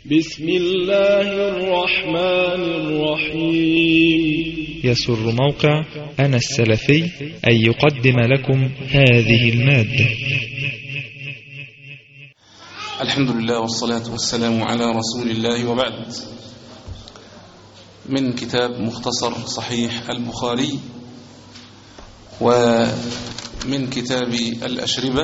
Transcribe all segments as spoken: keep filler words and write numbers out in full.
بسم الله الرحمن الرحيم. يسر موقع أنا السلفي أن يقدم لكم هذه المادة. الحمد لله والصلاة والسلام على رسول الله، وبعد. من كتاب مختصر صحيح البخاري ومن كتاب الأشربة،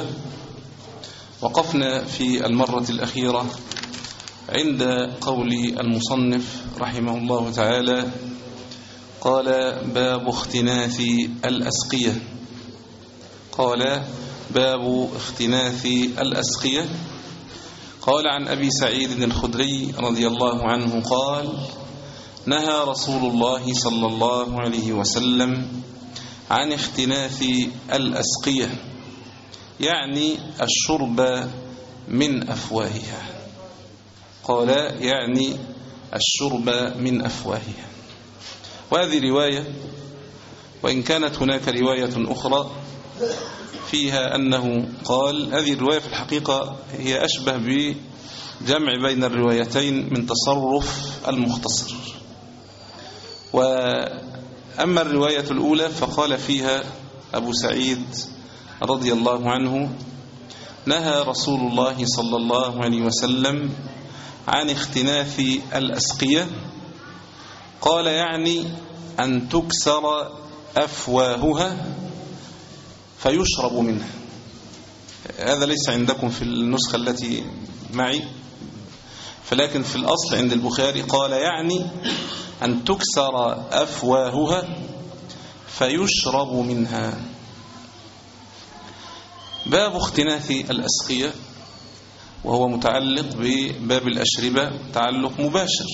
وقفنا في المرة الأخيرة عند قول المصنف رحمه الله تعالى: قال باب اختناث الأسقية. قال باب اختناث الأسقية. قال عن أبي سعيد الخدري رضي الله عنه قال: نهى رسول الله صلى الله عليه وسلم عن اختناث الأسقية، يعني الشرب من أفواهها. قال يعني الشرب من أفواهها. وهذه رواية، وإن كانت هناك رواية أخرى فيها أنه قال، هذه الرواية في الحقيقة هي أشبه بجمع بين الروايتين من تصرف المختصر. وأما الرواية الأولى فقال فيها أبو سعيد رضي الله عنه: نهى رسول الله صلى الله عليه وسلم عن اختناث الأسقية. قال يعني أن تكسر أفواهها فيشرب منها. هذا ليس عندكم في النسخة التي معي، فلكن في الأصل عند البخاري قال يعني أن تكسر أفواهها فيشرب منها. باب اختناث الأسقية، وهو متعلق بباب الأشربة تعلق مباشر.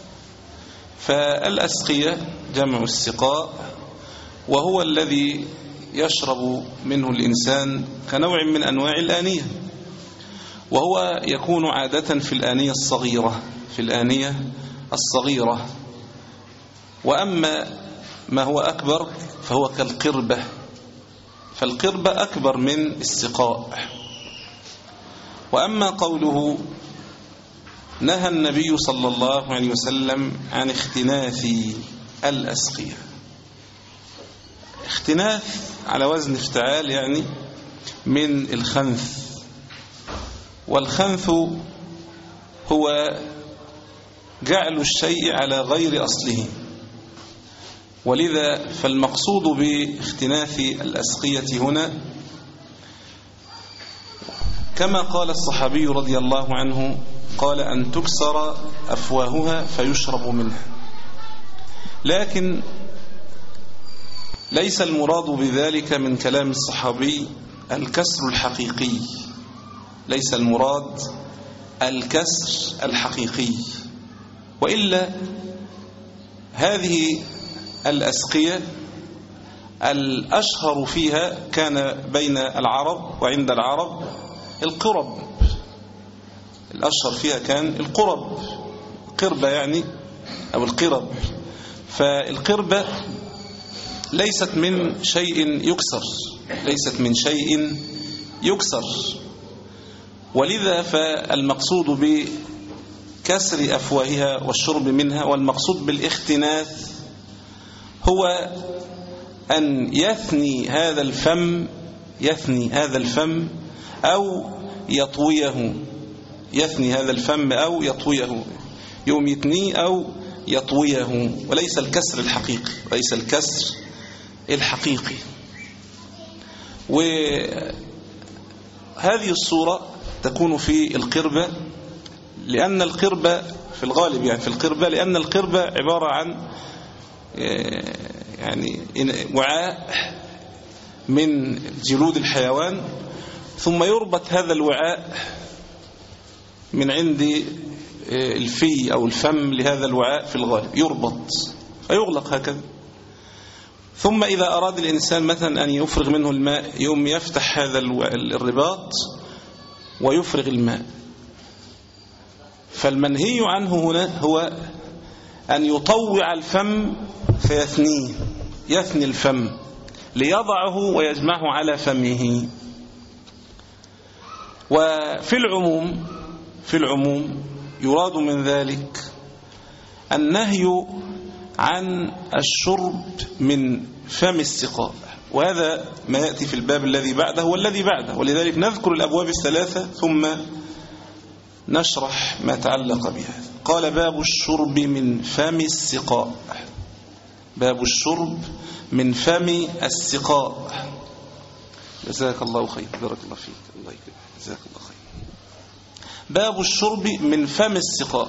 فالأسقية جمع السقاء، وهو الذي يشرب منه الإنسان كنوع من أنواع الآنية، وهو يكون عادة في الآنية الصغيرة في الآنية الصغيرة وأما ما هو أكبر فهو كالقربة، فالقربة أكبر من السقاء. وأما قوله نهى النبي صلى الله عليه وسلم عن اختناث الأسقية، اختناث على وزن افتعال، يعني من الخنث. والخنث هو جعل الشيء على غير أصله، ولذا فالمقصود باختناث الأسقية هنا كما قال الصحابي رضي الله عنه، قال أن تكسر أفواهها فيشرب منها. لكن ليس المراد بذلك من كلام الصحابي الكسر الحقيقي، ليس المراد الكسر الحقيقي، وإلا هذه الأسقية الأشهر فيها كان بين العرب وعند العرب القرب، الأشهر فيها كان القرب، قربة يعني أو القرب. فالقربة ليست من شيء يكسر، ليست من شيء يكسر، ولذا فالمقصود بكسر أفواهها والشرب منها، والمقصود بالاختناث هو أن يثني هذا الفم يثني هذا الفم أو يطويه يثني هذا الفم أو يطويه يوم يثنيه أو يطويه، وليس الكسر الحقيقي وليس الكسر الحقيقي. وهذه الصورة تكون في القربة، لأن القربة في الغالب يعني في القربة لأن القربة عبارة عن يعني وعاء من جلود الحيوان، ثم يربط هذا الوعاء من عند الفي أو الفم لهذا الوعاء، في الغالب يربط فيغلق هكذا. ثم إذا أراد الإنسان مثلا أن يفرغ منه الماء يوم يفتح هذا الرباط ويفرغ الماء. فالمنهي عنه هنا هو أن يطوع الفم فيثنيه، يثني الفم ليضعه ويجمعه على فمه. وفي العموم في العموم يراد من ذلك النهي عن الشرب من فم السقاء، وهذا ما يأتي في الباب الذي بعده والذي بعده، ولذلك نذكر الأبواب الثلاثة ثم نشرح ما تعلق بها. قال باب الشرب من فم السقاء، باب الشرب من فم السقاء. جزاك الله خير، بارك الله فيك، الله يكرمك، جزاك الله خير. باب الشرب من فم السقاء.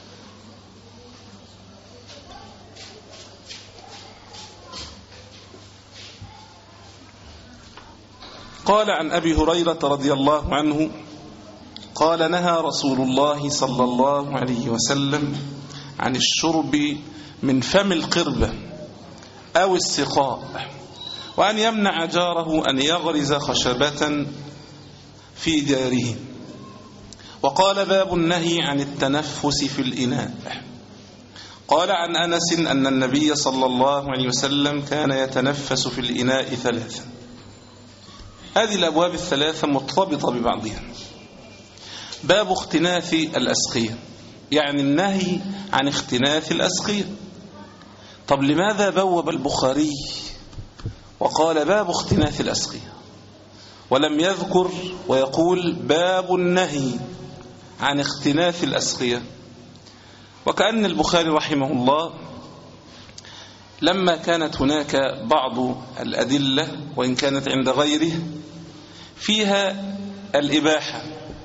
قال عن أبي هريرة رضي الله عنه قال نهى رسول الله صلى الله عليه وسلم عن الشرب من فم القربة أو السقاء، وأن يمنع جاره أن يغرز خشبة في داره. وقال باب النهي عن التنفس في الإناء. قال عن أنس أن النبي صلى الله عليه وسلم كان يتنفس في الإناء ثلاثا. هذه الأبواب الثلاثة مرتبطة ببعضها. باب اختناث الأسقية، يعني النهي عن اختناث الأسقية. طب لماذا بوب البخاري وقال باب اختناث الأسقية ولم يذكر ويقول باب النهي عن اختناث الأسقية؟ وكأن البخاري رحمه الله لما كانت هناك بعض الأدلة وإن كانت عند غيره فيها الإباحة،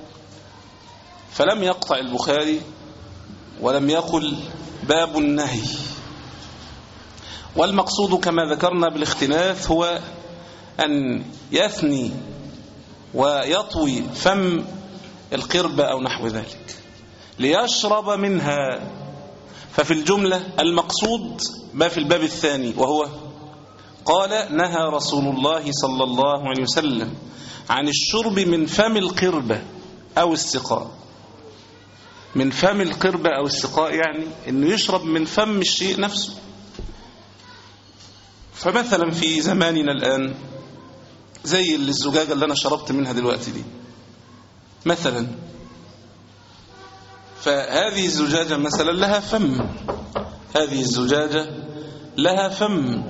فلم يقطع البخاري ولم يقل باب النهي. والمقصود كما ذكرنا بالاختناث هو أن يثني ويطوي فم القربة أو نحو ذلك ليشرب منها. ففي الجملة المقصود ما في الباب الثاني، وهو قال نهى رسول الله صلى الله عليه وسلم عن الشرب من فم القربة أو السقاء. من فم القربة أو السقاء يعني أنه يشرب من فم الشيء نفسه. فمثلا في زماننا الآن زي الزجاجة اللي أنا شربت منها دلوقتي دي مثلا، فهذه الزجاجة مثلا لها فم، هذه الزجاجة لها فم.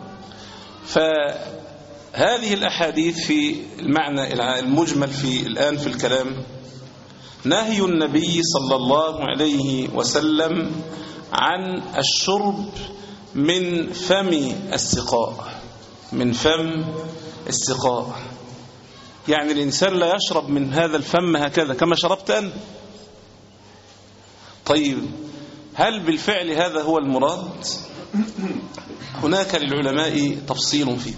فهذه الأحاديث في المعنى المجمل في الآن في الكلام نهي النبي صلى الله عليه وسلم عن الشرب من فم السقاء، من فم السقاء، يعني الإنسان لا يشرب من هذا الفم هكذا كما شربت أنا. طيب هل بالفعل هذا هو المراد؟ هناك للعلماء تفصيل فيه.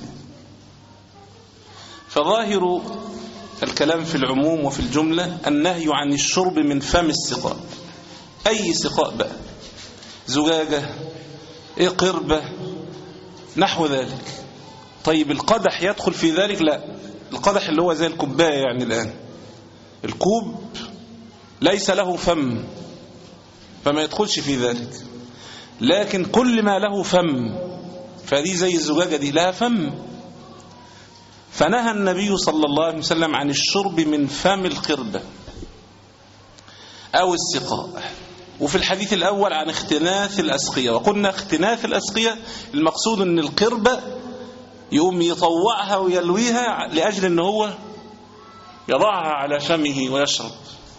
فظاهر الكلام في العموم وفي الجملة النهي عن الشرب من فم السقاء، أي سقاء بقى، زجاجة، إيه، قربة، نحو ذلك. طيب القدح يدخل في ذلك؟ لا، القدح اللي هو زي الكوباية يعني الآن الكوب ليس له فم فما يدخلش في ذلك، لكن كل ما له فم فدي زي الزجاجة دي لها فم. فنهى النبي صلى الله عليه وسلم عن الشرب من فم القربة أو السقاء. وفي الحديث الأول عن اختناث الأسقية، وقلنا اختناث الأسقية المقصود أن القربة يقوم يطوعها ويلويها لأجل أنه هو يضعها على فمه ويشرب.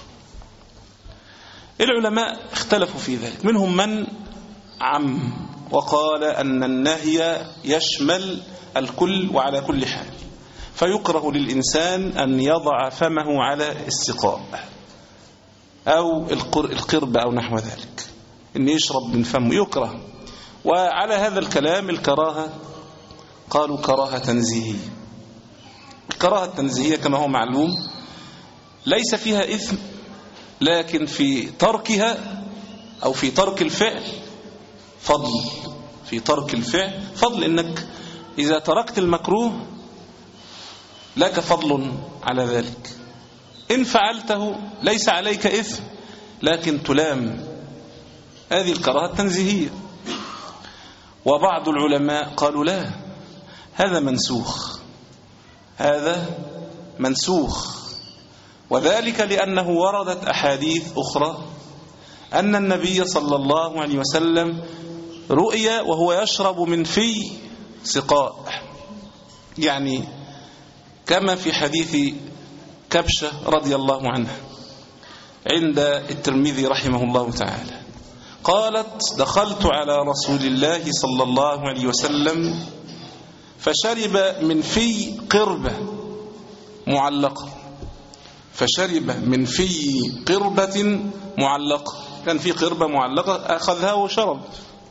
العلماء اختلفوا في ذلك، منهم من عم وقال أن النهي يشمل الكل وعلى كل حال، فيكره للإنسان أن يضع فمه على السقاء أو القربة أو نحو ذلك، أن يشرب من فمه يكره. وعلى هذا الكلام الكراهة قالوا كراهة تنزيهية. الكراهة التنزيهية كما هو معلوم ليس فيها إثم، لكن في تركها أو في ترك الفعل فضل، في ترك الفعل فضل، إنك إذا تركت المكروه لك فضل على ذلك، إن فعلته ليس عليك إثم لكن تلام. هذه الكراهة التنزيهية. وبعض العلماء قالوا لا، هذا منسوخ، هذا منسوخ، وذلك لأنه وردت أحاديث أخرى أن النبي صلى الله عليه وسلم رؤي وهو يشرب من في سقاء، يعني كما في حديث كبشة رضي الله عنها عند الترمذي رحمه الله تعالى، قالت: دخلت على رسول الله صلى الله عليه وسلم فشرب من في قربة معلقة فشرب من في قربة معلقة كان في قربة معلقة أخذها وشرب.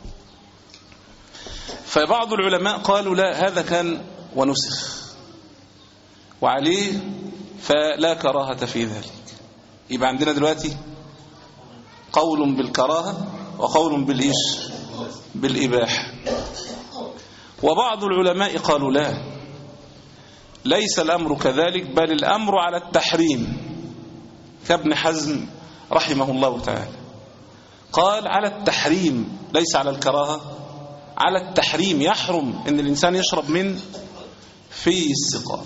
فبعض العلماء قالوا لا، هذا كان ونسخ وعليه فلا كراهة في ذلك. يبقى عندنا دلوقتي قول بالكراهة وقول بالإيش بالإباحة. وبعض العلماء قالوا لا، ليس الأمر كذلك، بل الأمر على التحريم، كابن حزم رحمه الله تعالى قال على التحريم ليس على الكراهة، على التحريم، يحرم أن الإنسان يشرب من في السقاء.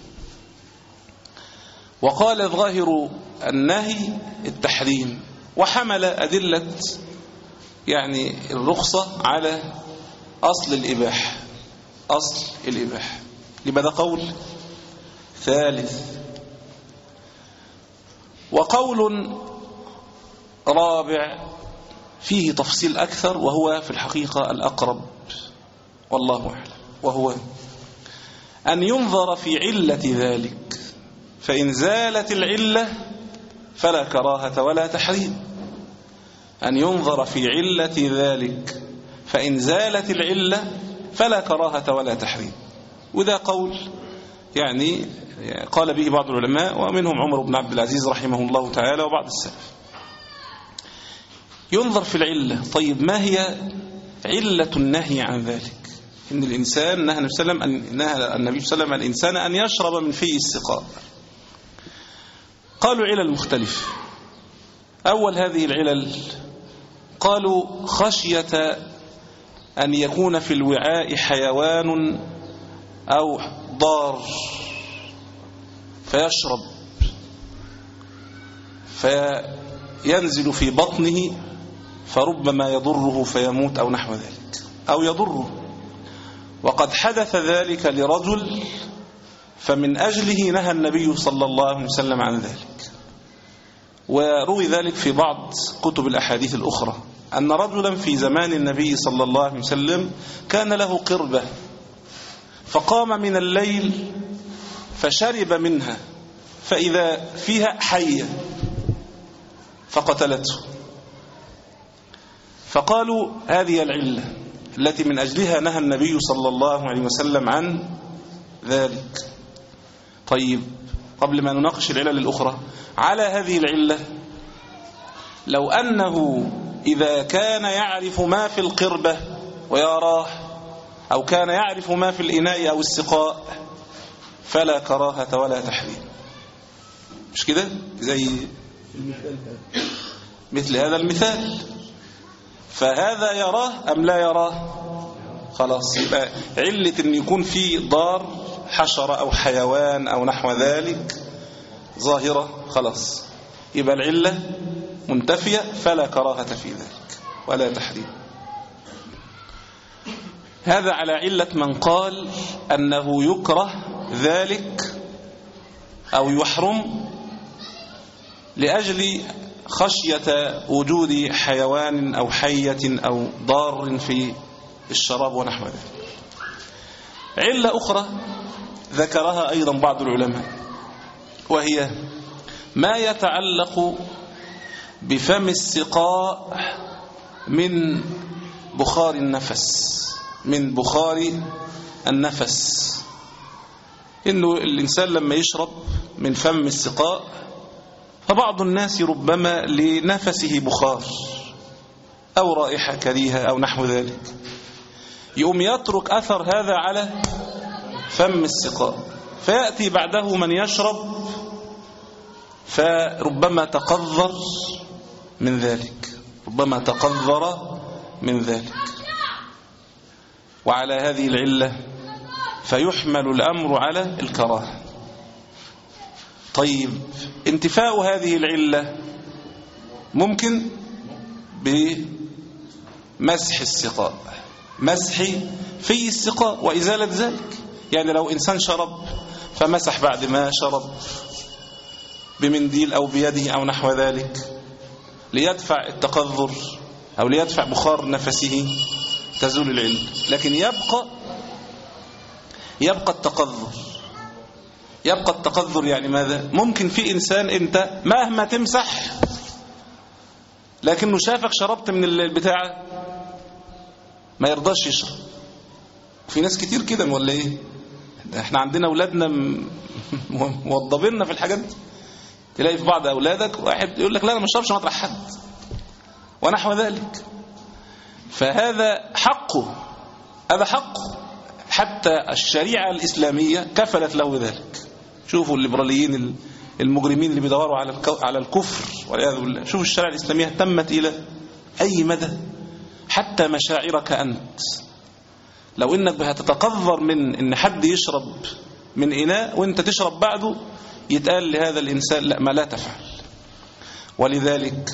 وقال ظاهر النهي التحريم، وحمل أدلة يعني الرخصة على أصل الإباحة أصل الإباحة لبدا قول ثالث. وقول رابع فيه تفصيل أكثر، وهو في الحقيقة الأقرب والله أعلم، وهو أن ينظر في علة ذلك، فإن زالت العلة فلا كراهة ولا تحريم. أن ينظر في علة ذلك، فإن زالت العلة فلا كراهة ولا تحريم. وذا قول يعني قال به بعض العلماء، ومنهم عمر بن عبد العزيز رحمه الله تعالى وبعض السلف. ينظر في العلة. طيب ما هي علة النهي عن ذلك؟ إن الإنسان نهى النبي صلى الله عليه وسلم نهى النبي صلى الله عليه وسلم الإنسان أن يشرب من في السقاء. قالوا علل مختلفة. أول هذه العلل قالوا خشية أن يكون في الوعاء حيوان أو ضار فيشرب فينزل في بطنه فربما يضره فيموت أو نحو ذلك، أو يضره. وقد حدث ذلك لرجل فمن أجله نهى النبي صلى الله عليه وسلم عن ذلك. وروي ذلك في بعض كتب الأحاديث الأخرى أن رجلا في زمان النبي صلى الله عليه وسلم كان له قربة، فقام من الليل فشرب منها فإذا فيها حية فقتلته. فقالوا هذه العلة التي من أجلها نهى النبي صلى الله عليه وسلم عن ذلك. طيب قبل ما نناقش العلل الأخرى، على هذه العلة لو أنه إذا كان يعرف ما في القربة ويراه، أو كان يعرف ما في الإناء أو السقاء، فلا كراهة ولا تحريم. مش كده؟ زي مثل هذا المثال، فهذا يراه أم لا يراه؟ خلاص، يبقى علة أن يكون في ضار حشرة أو حيوان أو نحو ذلك ظاهرة، خلاص يبقى العلة منتفية، فلا كراهة في ذلك ولا تحريم. هذا على علة من قال أنه يكره ذلك أو يحرم لأجل خشية وجود حيوان أو حية أو ضار في الشراب ونحو ذلك. علة أخرى ذكرها أيضا بعض العلماء، وهي ما يتعلق بفم السقاء من بخار النفس من بخار النفس إنه الإنسان لما يشرب من فم السقاء، فبعض الناس ربما لنفسه بخار أو رائحة كريهة أو نحو ذلك، يقوم يترك أثر هذا على فم السقاء، فيأتي بعده من يشرب فربما تقذر من ذلك ربما تقذر من ذلك وعلى هذه العلة فيحمل الأمر على الكراهة. طيب انتفاء هذه العلة ممكن بمسح السقاء، مسح في السقاء وإزالة ذلك. يعني لو إنسان شرب فمسح بعد ما شرب بمنديل أو بيده أو نحو ذلك ليدفع التقذر أو ليدفع بخار نفسه تزول العلة. لكن يبقى يبقى التقذر يبقى التقذر يعني ماذا؟ ممكن في إنسان أنت مهما تمسح لكنه شافك شربت من البتاعة ما يرضاش يشرب. في ناس كتير كده ولا ايه؟ احنا عندنا اولادنا موضبيننا في الحاجات دي. تلاقي في بعض اولادك واحد يقول لك لا انا ما اشربش مطرح حد ونحو ذلك. فهذا حقه، هذا حقه، حتى الشريعة الإسلامية كفلت له ذلك. شوفوا الليبراليين المجرمين اللي بيدوروا على على الكفر والعياذ بالله، شوفوا الشريعة الإسلامية تمت إلى أي مدى. حتى مشاعرك أنت لو إنك هتتقذر من إن حد يشرب من إناء وإنت تشرب بعده يتقال لهذا الإنسان لا، ما لا تفعل. ولذلك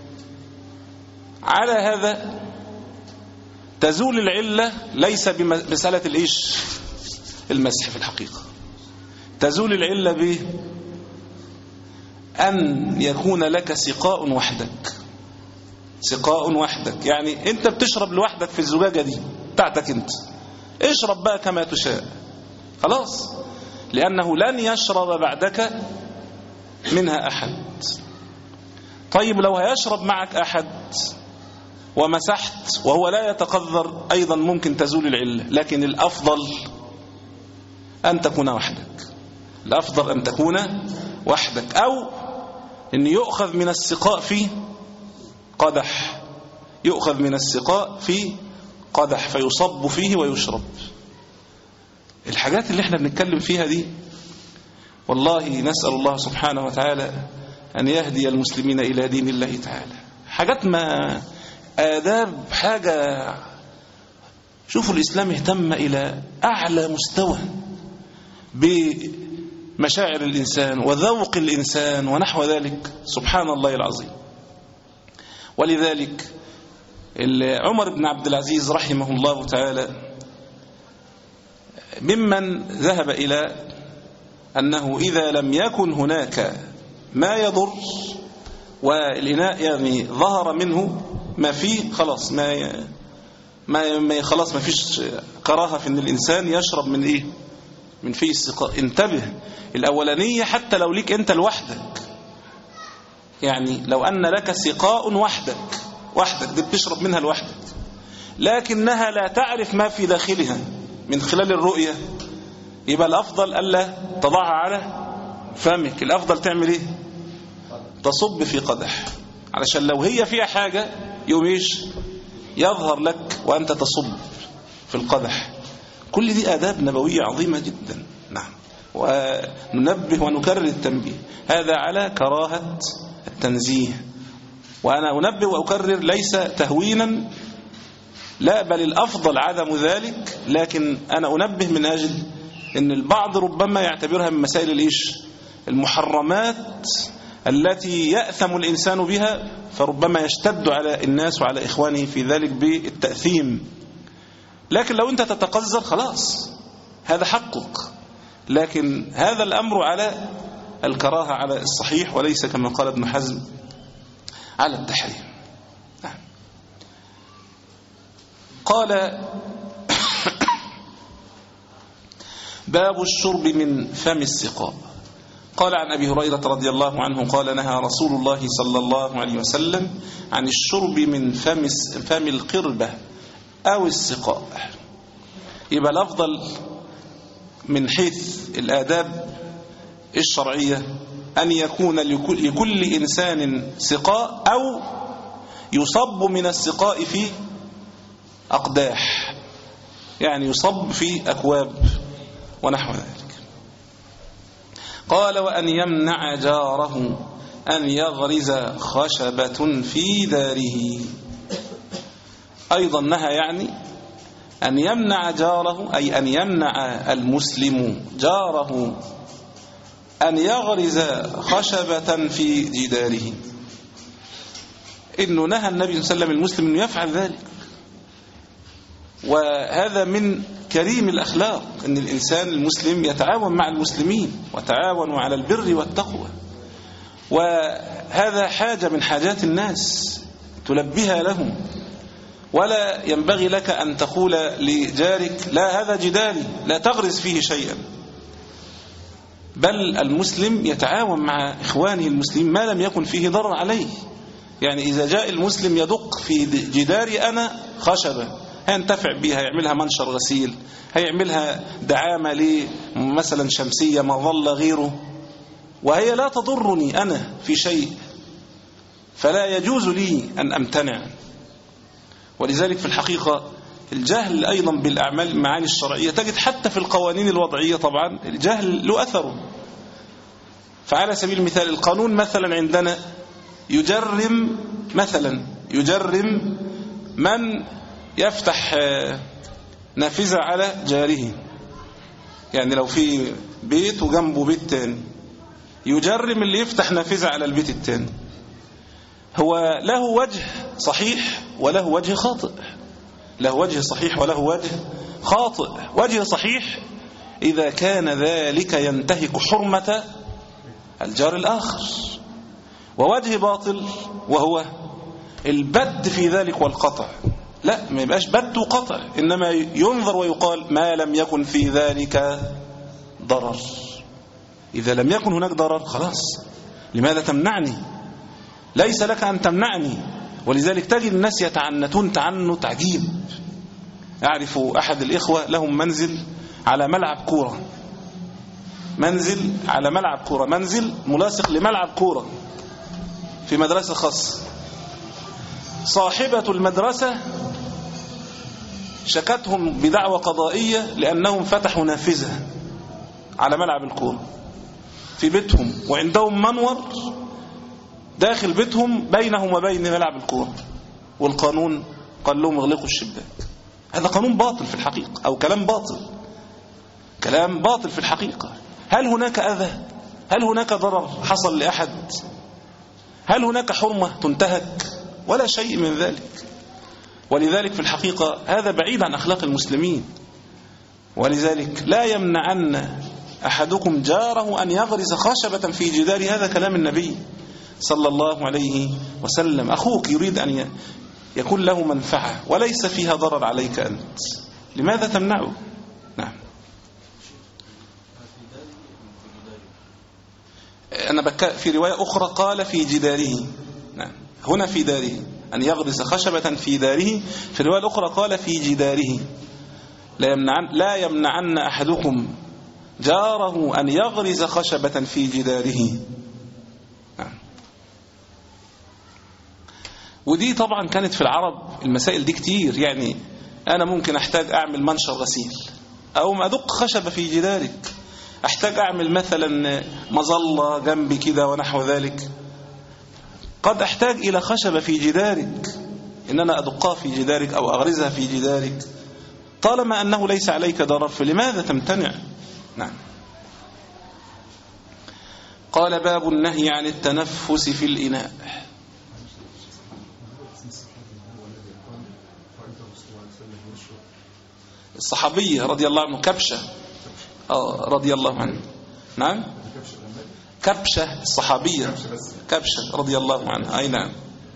على هذا تزول العلة ليس بمسألة الإيش المسح في الحقيقة. تزول العلة بأن يكون لك سقاء وحدك، سقاء وحدك. يعني أنت بتشرب لوحدك في الزجاجة دي بتاعتك أنت، اشرب بقى كما تشاء خلاص، لأنه لن يشرب بعدك منها أحد. طيب لو هيشرب معك أحد ومسحت وهو لا يتقذر أيضا ممكن تزول العلة، لكن الأفضل أن تكون وحدك، الأفضل أن تكون وحدك، أو أن يؤخذ من السقاء في قدح، يؤخذ من السقاء في قدح فيصب فيه ويشرب. الحاجات اللي احنا بنتكلم فيها دي والله نسأل الله سبحانه وتعالى أن يهدي المسلمين إلى دين الله تعالى. حاجات ما آداب، حاجة. شوفوا الإسلام اهتم إلى أعلى مستوى بمشاعر الإنسان وذوق الإنسان ونحو ذلك، سبحان الله العظيم. ولذلك عمر بن عبد العزيز رحمه الله تعالى ممن ذهب إلى أنه إذا لم يكن هناك ما يضر والإناء يعني ظهر منه ما فيه خلاص، ما ما ما خلاص ما فيش كراهة في ان الانسان يشرب من ايه؟ من فيه السقاء. انتبه، الاولانيه حتى لو ليك انت لوحدك، يعني لو ان لك سقاء وحدك وحدك دي بتشرب منها لوحدك، لكنها لا تعرف ما في داخلها من خلال الرؤيه، يبقى الافضل الا تضعها على فمك. الافضل تعمل ايه؟ تصب في قدح، علشان لو هي فيها حاجة يوم ايش يظهر لك وأنت تصب في القدح. كل دي آداب نبوية عظيمة جدا. نعم، وننبه ونكرر التنبيه هذا على كراهة التنزيه. وأنا أنبه وأكرر ليس تهوينا، لا، بل الأفضل عدم ذلك، لكن أنا أنبه من أجل أن البعض ربما يعتبرها من مسائل الإيش المحرمات التي يأثم الإنسان بها، فربما يشتد على الناس وعلى إخوانه في ذلك بالتأثيم. لكن لو أنت تتقذر خلاص هذا حقك، لكن هذا الأمر على الكراهة على الصحيح، وليس كما قال ابن حزم على التحريم. نعم. قال باب الشرب من فم السقاء. قال عن أبي هريرة رضي الله عنه قال نهى رسول الله صلى الله عليه وسلم عن الشرب من فم فم القربة أو السقاء. يبقى الأفضل من حيث الآداب الشرعية أن يكون لكل إنسان سقاء أو يصب من السقاء في أقداح، يعني يصب في أكواب ونحو ذلك. قال وأن يمنع جاره أن يغرز خشبة في داره. أيضا نهى يعني أن يمنع جاره، أي أن يمنع المسلم جاره أن يغرز خشبة في جداره. إنه نهى النبي صلى الله عليه وسلم المسلم أنه يفعل ذلك. وهذا من كريم الأخلاق، أن الإنسان المسلم يتعاون مع المسلمين وتعاونوا على البر والتقوى، وهذا حاجة من حاجات الناس تلبيها لهم. ولا ينبغي لك أن تقول لجارك لا هذا جداري، لا تغرز فيه شيئا، بل المسلم يتعاون مع إخوانه المسلمين ما لم يكن فيه ضرر عليه. يعني إذا جاء المسلم يدق في جداري أنا خشبة، هينتفع بها، هيعملها منشر غسيل، هيعملها دعامة لي مثلا شمسية مظلة غيره، وهي لا تضرني أنا في شيء، فلا يجوز لي أن أمتنع. ولذلك في الحقيقة الجهل أيضا بالأعمال المعاني الشرعية تجد حتى في القوانين الوضعية طبعا الجهل له أثره. فعلى سبيل المثال القانون مثلا عندنا يجرم مثلا يجرم من يفتح نافذة على جاره. يعني لو في بيت وجنبه بيت تاني يجرم اللي يفتح نافذة على البيت التاني. هو له وجه صحيح وله وجه خاطئ، له وجه صحيح وله وجه خاطئ. وجه صحيح إذا كان ذلك ينتهك حرمة الجار الآخر، ووجه باطل وهو البت في ذلك والقطع. لا، ما يبقاش بت وقطع، إنما ينظر ويقال ما لم يكن في ذلك ضرر. إذا لم يكن هناك ضرر خلاص، لماذا تمنعني؟ ليس لك أن تمنعني. ولذلك تجد الناس يتعنتون تعنت عجيب. أعرف أحد الإخوة لهم منزل على ملعب كورة، منزل على ملعب كورة، منزل ملاصق لملعب كورة في مدرسة خاصة. صاحبة المدرسة شكتهم بدعوى قضائية لأنهم فتحوا نافذة على ملعب الكورة في بيتهم، وعندهم منور داخل بيتهم بينهم وبين ملعب الكورة، والقانون قال لهم اغلقوا الشباك. هذا قانون باطل في الحقيقة، أو كلام باطل، كلام باطل في الحقيقة. هل هناك أذى؟ هل هناك ضرر حصل لأحد؟ هل هناك حرمة تنتهك؟ ولا شيء من ذلك. ولذلك في الحقيقة هذا بعيد عن أخلاق المسلمين. ولذلك لا يمنعن أحدكم جاره أن يغرس خشبة في جدار، هذا كلام النبي صلى الله عليه وسلم. أخوك يريد أن يكون له منفعة وليس فيها ضرر عليك أنت، لماذا تمنعه؟ نعم. أنا بك في رواية أخرى قال في جداره، نعم، هنا في داره، أن يغرس خشبة في داره. في الرواية الأخرى قال في جداره. لا يمنعن, لا يمنعن أحدكم جاره أن يغرس خشبة في جداره. نعم. ودي طبعا كانت في العرب المسائل دي كتير. يعني أنا ممكن أحتاج أعمل منشر غسيل أو ما أدق خشبة في جدارك، أحتاج أعمل مثلا مظلة جنبي كده ونحو ذلك، قد أحتاج إلى خشبة في جدارك، إن أنا أدقها في جدارك أو أغرزها في جدارك، طالما أنه ليس عليك ضرر فلماذا تمتنع؟ نعم. قال باب النهي عن التنفس في الإناء. الصحابية رضي الله عنه كبشة آه رضي الله عنه. نعم، كبشة الصحابية كبشة رضي الله عنها. أي نعم.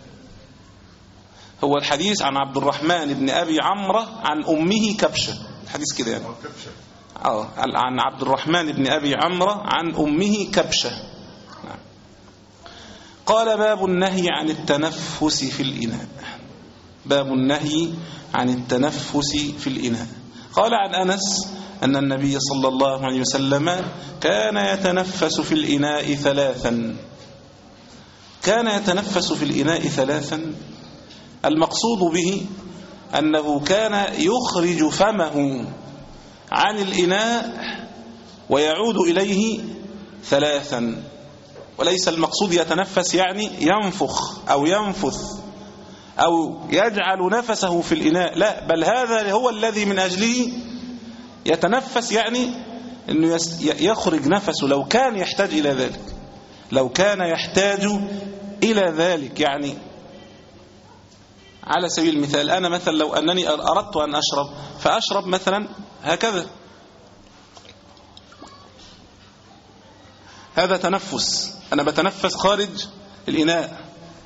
هو الحديث عن عبد الرحمن بن أبي عمرو عن أمه كبشة، الحديث كده يعني آه عن عبد الرحمن بن أبي عمرو عن أمه كبشة. نعم. قال باب النهي عن التنفس في الإناء. باب النهي عن التنفس في الإناء. قال عن أنس أن النبي صلى الله عليه وسلم كان يتنفس في الإناء ثلاثا. كان يتنفس في الإناء ثلاثا، المقصود به أنه كان يخرج فمه عن الإناء ويعود إليه ثلاثا، وليس المقصود يتنفس يعني ينفخ أو ينفث أو يجعل نفسه في الإناء، لا، بل هذا هو الذي من أجله يتنفس، يعني أنه يخرج نفسه لو كان يحتاج إلى ذلك، لو كان يحتاج إلى ذلك، يعني على سبيل المثال أنا مثلا لو أنني أردت أن أشرب فأشرب مثلا هكذا، هذا تنفس، أنا بتنفس خارج الإناء،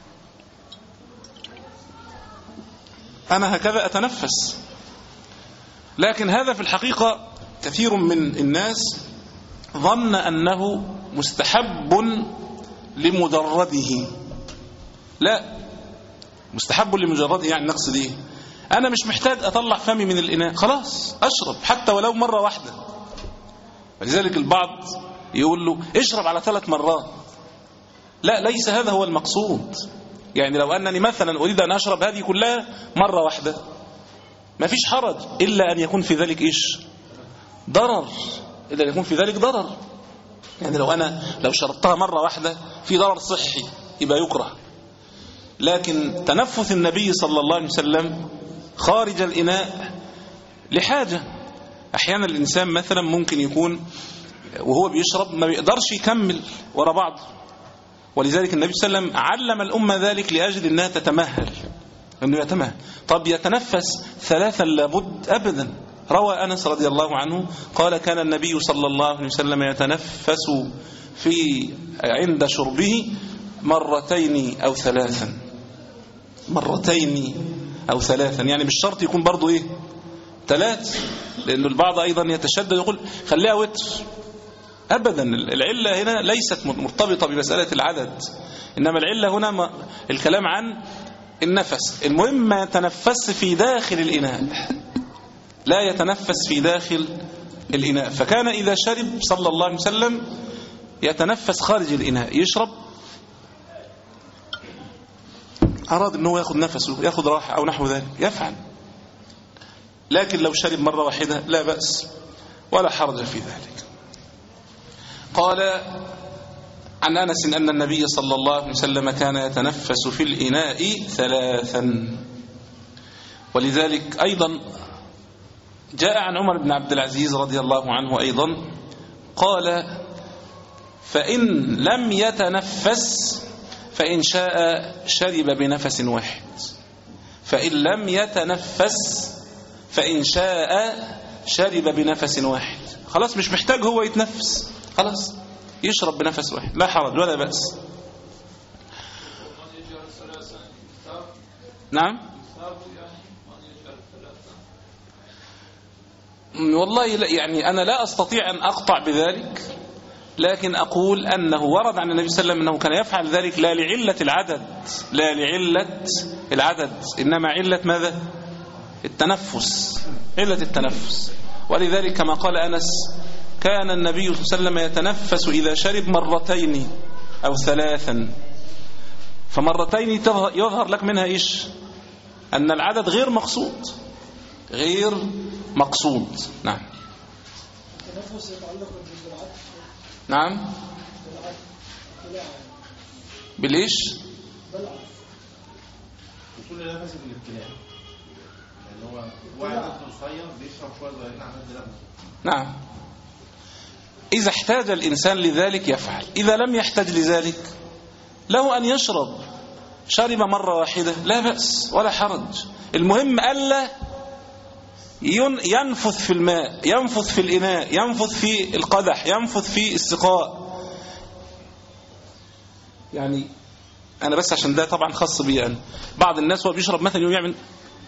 أنا هكذا أتنفس. لكن هذا في الحقيقة كثير من الناس ظن أنه مستحب لمجرده. لا، مستحب لمجرده يعني نقصد إيه؟ أنا مش محتاج أطلع فمي من الإناء، خلاص أشرب حتى ولو مرة واحدة. ولذلك البعض يقول له اشرب على ثلاث مرات. لا، ليس هذا هو المقصود. يعني لو أنني مثلا أريد أن أشرب هذه كلها مرة واحدة ما فيش حرج، إلا أن يكون في ذلك إيش؟ ضرر، إلا أن يكون في ذلك ضرر. يعني لو أنا لو شربتها مرة واحدة في ضرر صحي يبقى يكره. لكن تنفس النبي صلى الله عليه وسلم خارج الإناء لحاجة. أحيانا الإنسان مثلا ممكن يكون وهو بيشرب ما بيقدرش يكمل ورا بعض، ولذلك النبي صلى الله عليه وسلم علم الأمة ذلك لأجل أنها تتمهل، أنه يتمهل. طب يتنفس ثلاثا لابد؟ أبدا. روى أنس رضي الله عنه قال كان النبي صلى الله عليه وسلم يتنفس في عند شربه مرتين أو ثلاثا، مرتين أو ثلاثا، يعني مش شرط يكون برضو إيه ثلاث، لأن البعض أيضا يتشدد يقول خليها وتر. أبدا، العلة هنا ليست مرتبطة بمسألة العدد، إنما العلة هنا الكلام عن النفس. المهم ما يتنفس في داخل الإناء، لا يتنفس في داخل الإناء. فكان إذا شرب صلى الله عليه وسلم يتنفس خارج الإناء، يشرب أراد أنه يأخذ نفسه يأخذ راحة أو نحو ذلك يفعل. لكن لو شرب مرة واحدة لا بأس ولا حرج في ذلك. قال عن أنس أن النبي صلى الله عليه وسلم كان يتنفس في الإناء ثلاثا. ولذلك أيضا جاء عن عمر بن عبد العزيز رضي الله عنه أيضا قال فإن لم يتنفس فإن شاء شرب بنفس واحد، فإن لم يتنفس فإن شاء شرب بنفس واحد. خلاص مش محتاج هو يتنفس، خلاص يشرب بنفس واحد لا حرج ولا بأس. نعم والله لا، يعني أنا لا أستطيع أن أقطع بذلك، لكن أقول أنه ورد عن النبي صلى الله عليه وسلم أنه كان يفعل ذلك لا لعلة العدد، لا لعلة العدد، إنما علة ماذا؟ التنفس، علة التنفس. ولذلك كما قال أنس كان النبي صلى الله عليه وسلم يتنفس إذا شرب مرتين أو ثلاثا. فمرتين يظهر لك منها إيش؟ أن العدد غير مقصود، غير مقصود. نعم نعم بالإيش؟ وصول النفس بالابتلاع، يعني هو واحد صغير بيشرب شويه صغيرين على قد نفسه. نعم، إذا احتاج الإنسان لذلك يفعل، إذا لم يحتاج لذلك له أن يشرب، شرب مرة واحدة لا بأس ولا حرج. المهم ألا ينفث في الماء، ينفث في الإناء، ينفث في القدح، ينفث في السقاء. يعني أنا بس عشان ده طبعا خاص بي أنا، بعض الناس هو بيشرب مثلا يوم يعمل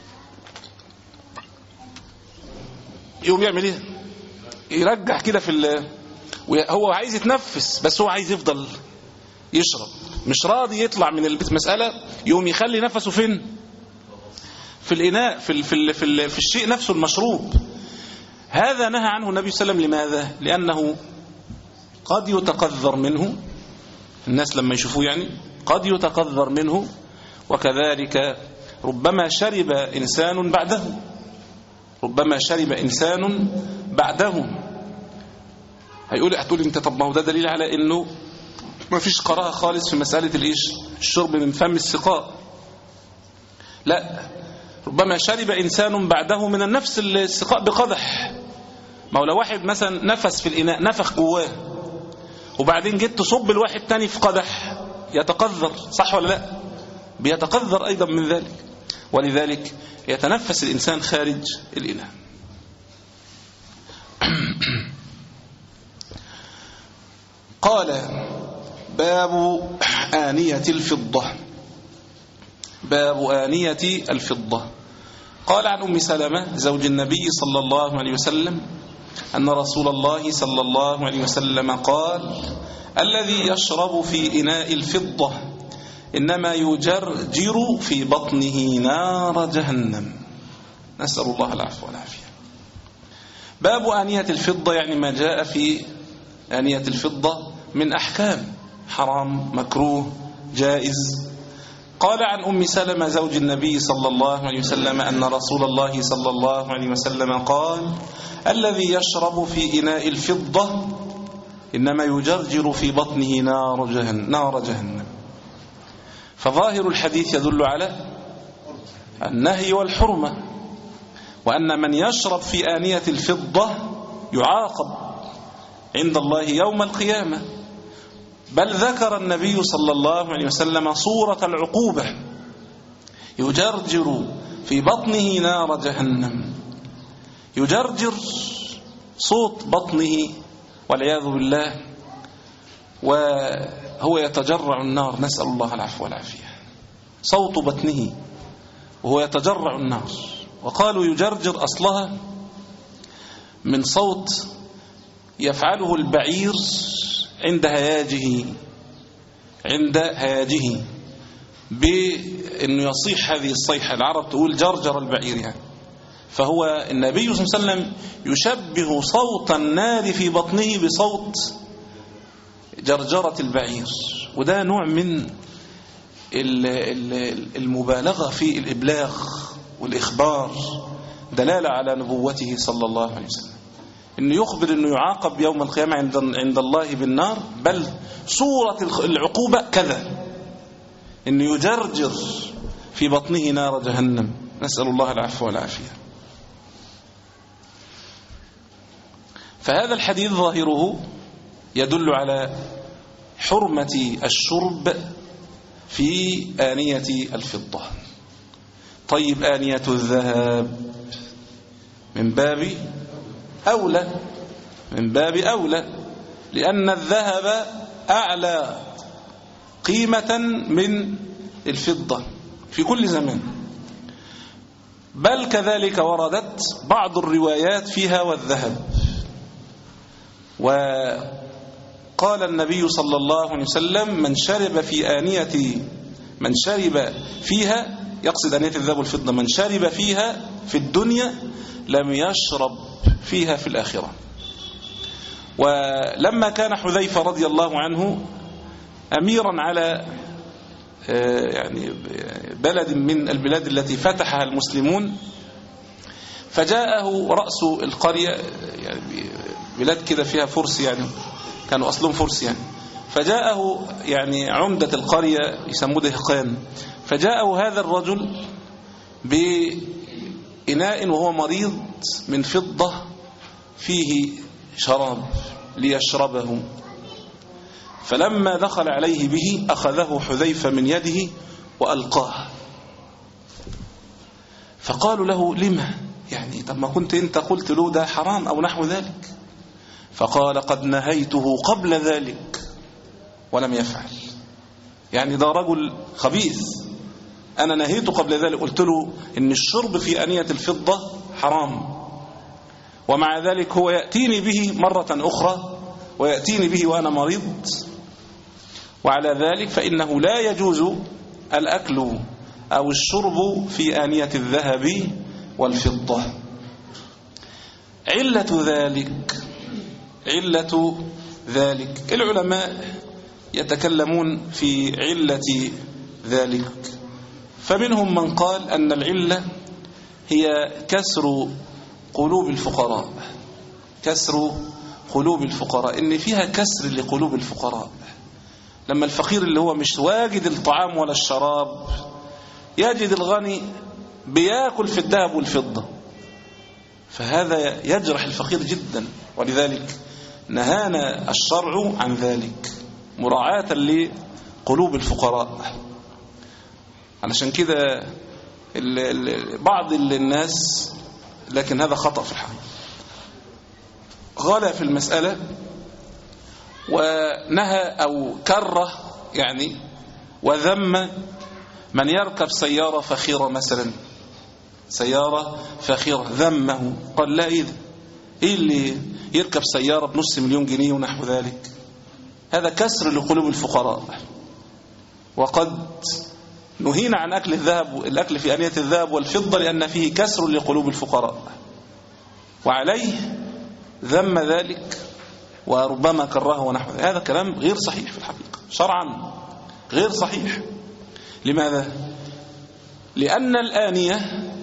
يوم يعمل إيه؟ يرجع كده في ال... هو عايز يتنفس بس هو عايز يفضل يشرب، مش راضي يطلع من المسألة، يوم يخلي نفسه فين؟ في الإناء، في ال... في ال... في, ال... في الشيء نفسه المشروب. هذا نهى عنه النبي صلى الله عليه وسلم. لماذا؟ لأنه قد يتقذر منه الناس لما يشوفوه، يعني قد يتقذر منه، وكذلك ربما شرب إنسان بعده، ربما شرب إنسان بعده. هيقول هتقول انت طب ما هو ده دليل على انه ما فيش قراءة خالص في مسألة الايش؟ الشرب من فم السقاء. لا، ربما شرب إنسان بعده من النفس السقاء بقدح. ما هو لو واحد مثلا نفس في الإناء، نفخ جواه، وبعدين جيت تصب الواحد تاني في قدح، يتقذر، صح ولا لا؟ بيتقذر أيضا من ذلك. ولذلك يتنفس الإنسان خارج الإناء. قال باب آنية الفضة. باب آنية الفضة. قال عن أم سلمة زوج النبي صلى الله عليه وسلم أن رسول الله صلى الله عليه وسلم قال: الذي يشرب في إناء الفضة إنما يجرجر في بطنه نار جهنم. نسأل الله العفو والعافية. باب آنية الفضة يعني ما جاء في آنية الفضة من أحكام حرام مكروه جائز. قال عن أم سلمة زوج النبي صلى الله عليه وسلم أن رسول الله صلى الله عليه وسلم قال: الذي يشرب في إناء الفضة إنما يجرجر في بطنه نار جهنم, نار جهنم. فظاهر الحديث يدل على النهي والحرمة، وأن من يشرب في آنية الفضة يعاقب عند الله يوم القيامة. بل ذكر النبي صلى الله عليه وسلم صورة العقوبة: يجرجر في بطنه نار جهنم. يجرجر صوت بطنه والعياذ بالله، وهو يتجرع النار، نسأل الله العفو والعافية. صوت بطنه وهو يتجرع النار. وقالوا يجرجر أصلها من صوت يفعله البعير عند هياجه عند هياجه بأنه يصيح هذه الصيحة. العرب تقول جرجر البعير يعني. فهو النبي صلى الله عليه وسلم يشبه صوت النار في بطنه بصوت جرجرة البعير، وده نوع من المبالغة في الإبلاغ والإخبار، دلالة على نبوته صلى الله عليه وسلم، إنه يخبر إنه يعاقب يوم القيامة عند عند الله بالنار. بل صورة العقوبة كذا، إنه يجرجر في بطنه نار جهنم، نسأل الله العفو والعافية. فهذا الحديث ظاهره يدل على حرمة الشرب في آنية الفضة. طيب آنية الذهب من باب أولى، من باب أولى، لأن الذهب أعلى قيمة من الفضة في كل زمان. بل كذلك وردت بعض الروايات فيها والذهب. وقال النبي صلى الله عليه وسلم: من شرب في آنية من شرب فيها، يقصد آنية الذهب والفضة، من شرب فيها في الدنيا لم يشرب فيها في الآخرة. ولما كان حذيفة رضي الله عنه أميرا على يعني بلد من البلاد التي فتحها المسلمون، فجاءه رأس القرية، يعني بلاد كده فيها فرس، يعني كانوا أصلهم فرس يعني. فجاءه يعني عمدة القرية يسموه دهقان، فجاءه هذا الرجل بإناء وهو مريض من فضة فيه شراب ليشربه. فلما دخل عليه به أخذه حذيفة من يده وألقاه. فقالوا له: لما؟ يعني طب ما كنت أنت قلت له ده حرام أو نحو ذلك. فقال: قد نهيته قبل ذلك ولم يفعل. يعني ده رجل خبيث، أنا نهيته قبل ذلك، قلت له إن الشرب في آنية الفضة حرام، ومع ذلك هو يأتيني به مرة أخرى، ويأتيني به وأنا مريض. وعلى ذلك فإنه لا يجوز الأكل أو الشرب في آنية الذهب والفضة. علة ذلك علة ذلك العلماء يتكلمون في علة ذلك، فمنهم من قال أن العلة هي كسر قلوب الفقراء، كسر قلوب الفقراء، إن فيها كسر لقلوب الفقراء. لما الفقير اللي هو مش واجد الطعام ولا الشراب يجد الغني بياكل في الذهب والفضة، فهذا يجرح الفقير جدا. ولذلك نهانا الشرع عن ذلك مراعاة لقلوب الفقراء. علشان كده ال ال بعض الناس، لكن هذا خطأ في الحقيقة، غلا في المسألة ونهى أو كره يعني وذم من يركب سيارة فخيرة مثلا، سيارة فخيرة، ذمه قال لا، إيه إيه اللي يركب سيارة بنص مليون جنيه ونحو ذلك؟ هذا كسر لقلوب الفقراء. وقد نهينا عن أكل الذهب، الأكل في آنية الذهب والفضة لأن فيه كسر لقلوب الفقراء، وعليه ذم ذلك وربما كرهه ونحو ذلك. هذا كلام غير صحيح في الحقيقة، شرعا غير صحيح. لماذا؟ لأن الآنية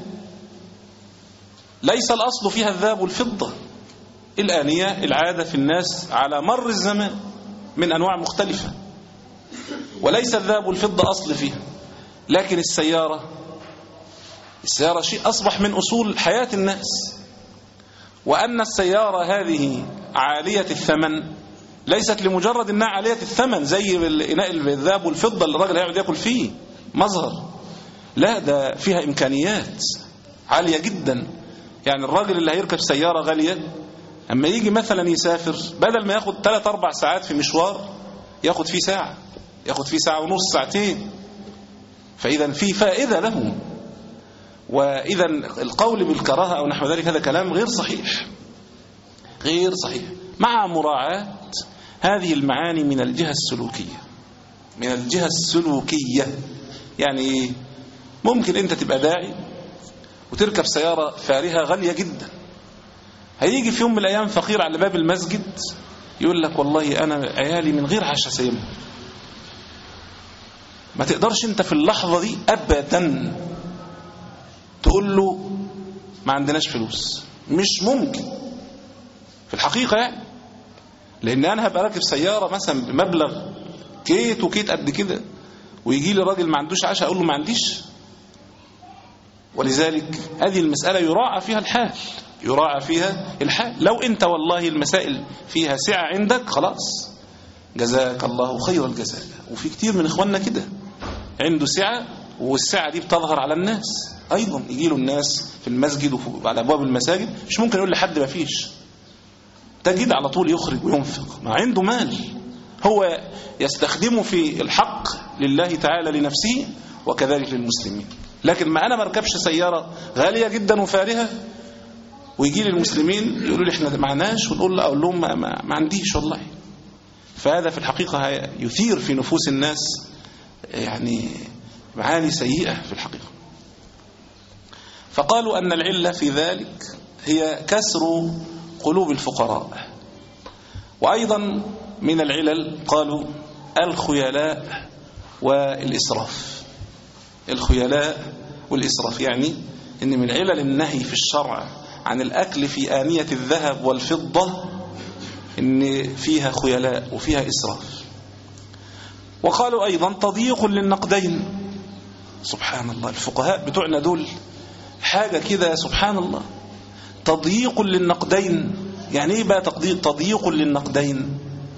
ليس الأصل فيها الذهب والفضة. الآنية العادة في الناس على مر الزمان من أنواع مختلفة، وليس الذهب والفضة أصل فيها. لكن السيارة السيارة شيء أصبح من أصول حياة الناس، وأن السيارة هذه عالية الثمن ليست لمجرد أنها عالية الثمن زي الإناء الذهب والفضة اللي الراجل هيقعد ياكل فيه مظهر، لا، ده فيها إمكانيات عالية جدا. يعني الراجل اللي هيركب سيارة غالية أما يجي مثلا يسافر، بدل ما ياخد ثلاث أربع ساعات في مشوار ياخد فيه ساعة، ياخد فيه ساعة ونص، ساعتين. فإذا في فائدة له. وإذا القول بالكراهة أو نحو ذلك هذا كلام غير صحيح، غير صحيح، مع مراعاة هذه المعاني من الجهة السلوكية. من الجهة السلوكية يعني ممكن أنت تبقى داعي وتركب سيارة فارهة غالية جدا، هيجي في يوم من الأيام فقير على باب المسجد يقول لك والله أنا عيالي من غير عشاء سيمهم. ما تقدرش أنت في اللحظة دي أبدا تقول له ما عندناش فلوس، مش ممكن في الحقيقة يعني. لأن أنا هبقى راكب سيارة مثلا بمبلغ كيت وكيت قد كده، ويجي لي راجل ما عندوش عشاء أقول له ما عنديش. ولذلك هذه المسألة يراعى فيها الحال، يراعى فيها الحال. لو أنت والله المسائل فيها سعة عندك خلاص جزاك الله خير الجزاء. وفي كتير من إخواننا كده عنده سعة، والسعة دي بتظهر على الناس أيضا. يجي له الناس في المسجد وعلى أبواب المساجد، مش ممكن يقول لحد ما فيش، تجد على طول يخرج وينفق، ما عنده مال هو يستخدمه في الحق لله تعالى لنفسه وكذلك للمسلمين. لكن ما أنا مركبش سيارة غالية جدا وفارهة ويجي لي المسلمين يقولوا لي احنا معناش، ونقول له أقول لهم ما, ما, ما عنديش والله. فهذا في الحقيقة يثير في نفوس الناس يعني معاني سيئة في الحقيقة. فقالوا أن العلة في ذلك هي كسر قلوب الفقراء. وأيضا من العلل قالوا الخيلاء والإسراف. الخيلاء والإسراف يعني إن من علل النهي في الشرع عن الأكل في آنية الذهب والفضة إن فيها خيلاء وفيها إسراف. وقالوا أيضا تضييق للنقدين. سبحان الله، الفقهاء بتوعنا دول حاجة كده سبحان الله. تضييق للنقدين يعني إيه بقى تضييق للنقدين؟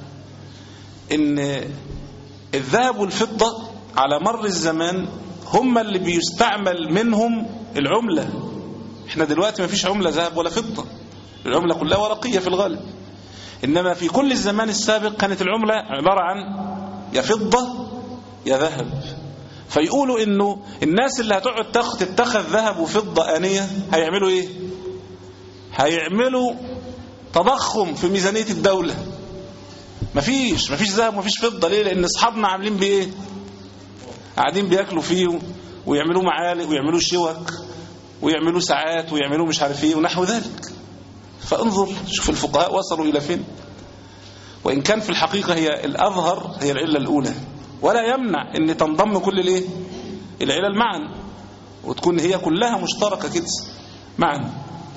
إن الذهب والفضة على مر الزمان هم اللي بيستعمل منهم العملة. احنا دلوقتي ما فيش عملة ذهب ولا فضة، العملة كلها ورقية في الغالب. إنما في كل الزمان السابق كانت العملة عبارة عن يا فضة يا ذهب. فيقولوا إنه الناس اللي هتقعد تتخذ ذهب وفضة آنية هيعملوا إيه؟ هيعملوا تضخم في ميزانية الدولة. مفيش مفيش ذهب ومفيش فضة. ليه؟ لأن أصحابنا عاملين بإيه؟ قاعدين بياكلوا فيه ويعملوا معالق ويعملوا شوك ويعملوا ساعات ويعملوا مش عارف ايه ونحو ذلك. فانظر شوف الفقهاء وصلوا إلى فين. وإن كان في الحقيقة هي الأظهر هي العلة الأولى، ولا يمنع أن تنضم كل الايه العلل معا وتكون هي كلها مشتركة كده معا.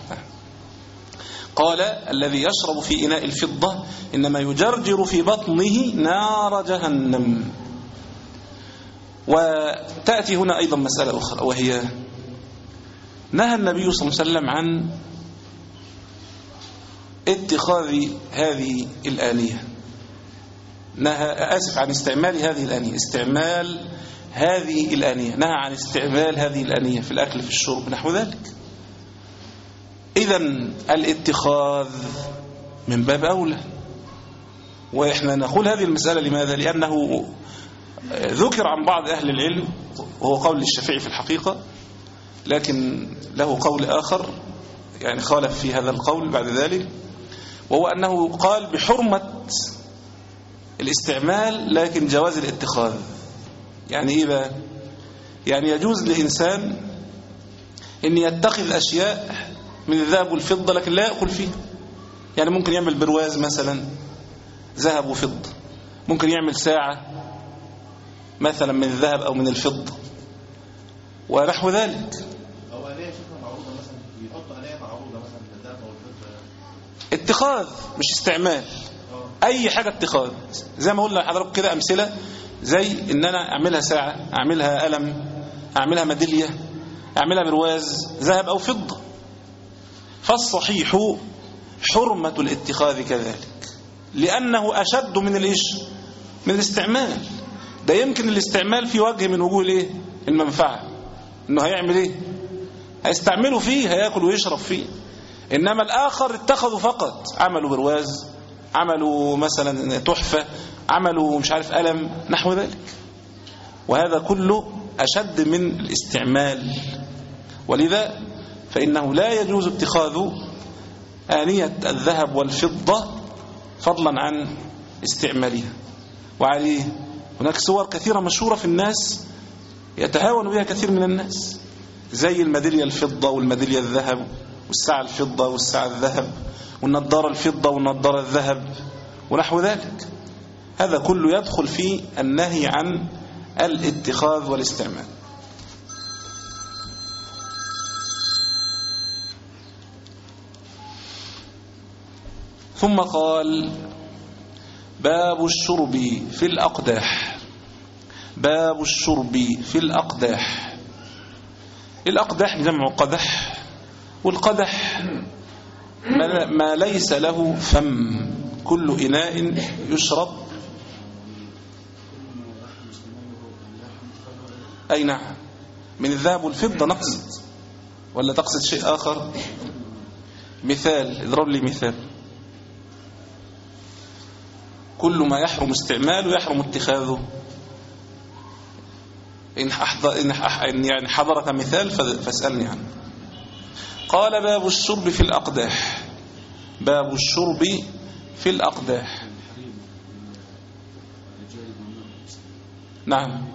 قال الذي يشرب في إناء الفضة إنما يجرجر في بطنه نار جهنم. وتأتي هنا أيضا مسألة أخرى، وهي نهى النبي صلى الله عليه وسلم عن اتخاذ هذه الآنية، نهى آسف عن استعمال هذه الآنية، استعمال هذه الآنية، نهى عن استعمال هذه الآنية في الأكل في الشرب نحو ذلك. إذن الاتخاذ من باب أولى. وإحنا نقول هذه المسألة لماذا؟ لأنه ذكر عن بعض أهل العلم، وهو قول الشافعي في الحقيقة، لكن له قول آخر يعني خالف في هذا القول بعد ذلك، وهو أنه قال بحرمة الاستعمال لكن جواز الاتخاذ. يعني إيه بقى؟ يعني يجوز لإنسان أن يتخذ أشياء من الذهب والفضة لكن لا يأكل فيه. يعني ممكن يعمل برواز مثلا ذهب وفضة، ممكن يعمل ساعة مثلا من الذهب أو من الفضة ونحو ذلك. أو آلية شكرا معروضة مثلا، يحط آلية معروضة مثلا من الذهب أو الفضة. اتخاذ مش استعمال. أي حاجة اتخاذ، زي ما قلنا لحضراتكم كده أمثلة، زي إن أنا أعملها ساعة، أعملها قلم، أعملها ميدالية، أعملها برواز ذهب أو فضة. فالصحيح حرمة الاتخاذ كذلك، لأنه أشد من الإيش؟ من الاستعمال. ده يمكن الاستعمال في وجه من وجوه الايه؟ المنفعة، إنه هيعمل إيه؟ هيستعمله فيه، هيأكل ويشرب فيه. إنما الآخر اتخذوا فقط، عملوا برواز، عملوا مثلا تحفة، عملوا مش عارف قلم نحو ذلك، وهذا كله أشد من الاستعمال. ولذا فإنه لا يجوز اتخاذ آنية الذهب والفضة فضلا عن استعمالها. وعليه هناك صور كثيرة مشهورة في الناس يتهاون بها كثير من الناس، زي الميدالية الفضة والميدالية الذهب والساعة الفضة والساعة الذهب والنضارة الفضة والنضارة الذهب ونحو ذلك. هذا كله يدخل في النهي عن الاتخاذ والاستعمال. ثم قال باب الشرب في الأقداح. باب الشرب في الأقداح. الأقداح جمع قدح، والقدح ما ليس له فم، كل إناء يشرب. أي نعم، من الذهب والفضة نقصد، ولا تقصد شيء آخر؟ مثال، اضرب لي مثال. كل ما يحرم استعماله يحرم اتخاذه. إن, إن يعني حضرك مثال فاسألني عنه. قال باب الشرب في الأقداح. باب الشرب في الأقداح. نعم،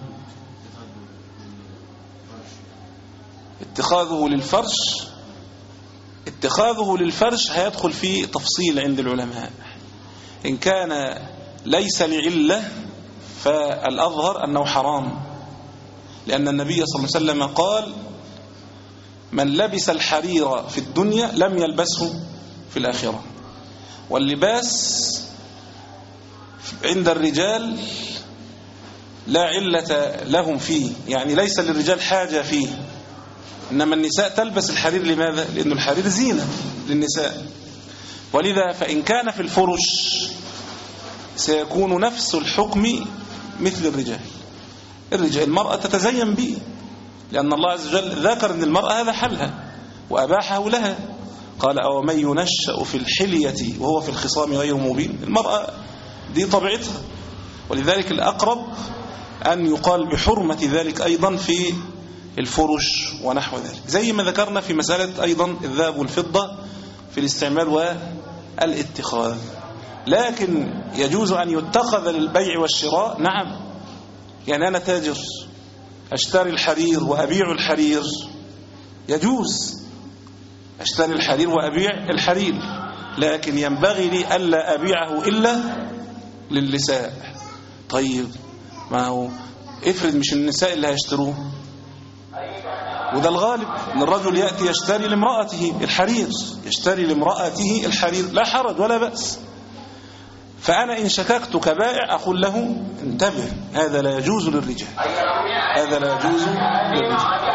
اتخاذه للفرش. اتخاذه للفرش هيدخل فيه تفصيل عند العلماء. إن كان ليس لعلة فالأظهر أنه حرام، لأن النبي صلى الله عليه وسلم قال من لبس الحرير في الدنيا لم يلبسه في الآخرة. واللباس عند الرجال لا علة لهم فيه، يعني ليس للرجال حاجة فيه، إنما النساء تلبس الحرير. لماذا؟ لأن الحرير زينة للنساء. ولذا فإن كان في الفرش سيكون نفس الحكم مثل الرجال. الرجال المرأة تتزين به، لأن الله عز وجل ذكر أن المرأة هذا حلها وأباحه لها. قال أو من ينشأ في الحلية وهو في الخصام غير مبين. المرأة دي طبيعتها، ولذلك الأقرب أن يقال بحرمة ذلك أيضا في الفرش ونحو ذلك، زي ما ذكرنا في مسألة أيضا الذهب والفضة في الاستعمال والاتخاذ. لكن يجوز أن يتخذ للبيع والشراء. نعم، يعني أنا تاجر أشتري الحرير وأبيع الحرير، يجوز أشتري الحرير وأبيع الحرير، لكن ينبغي لي ألا أبيعه إلا للنساء. طيب ما هو افرض مش النساء اللي هيشتروه، وده الغالب ان الرجل يأتي يشتري لامرأته الحرير، يشتري لامرأته الحرير، لا حرج ولا بأس. فأنا إن شككت كبائع أقول له انتبه، هذا لا يجوز للرجال، هذا لا يجوز للرجال.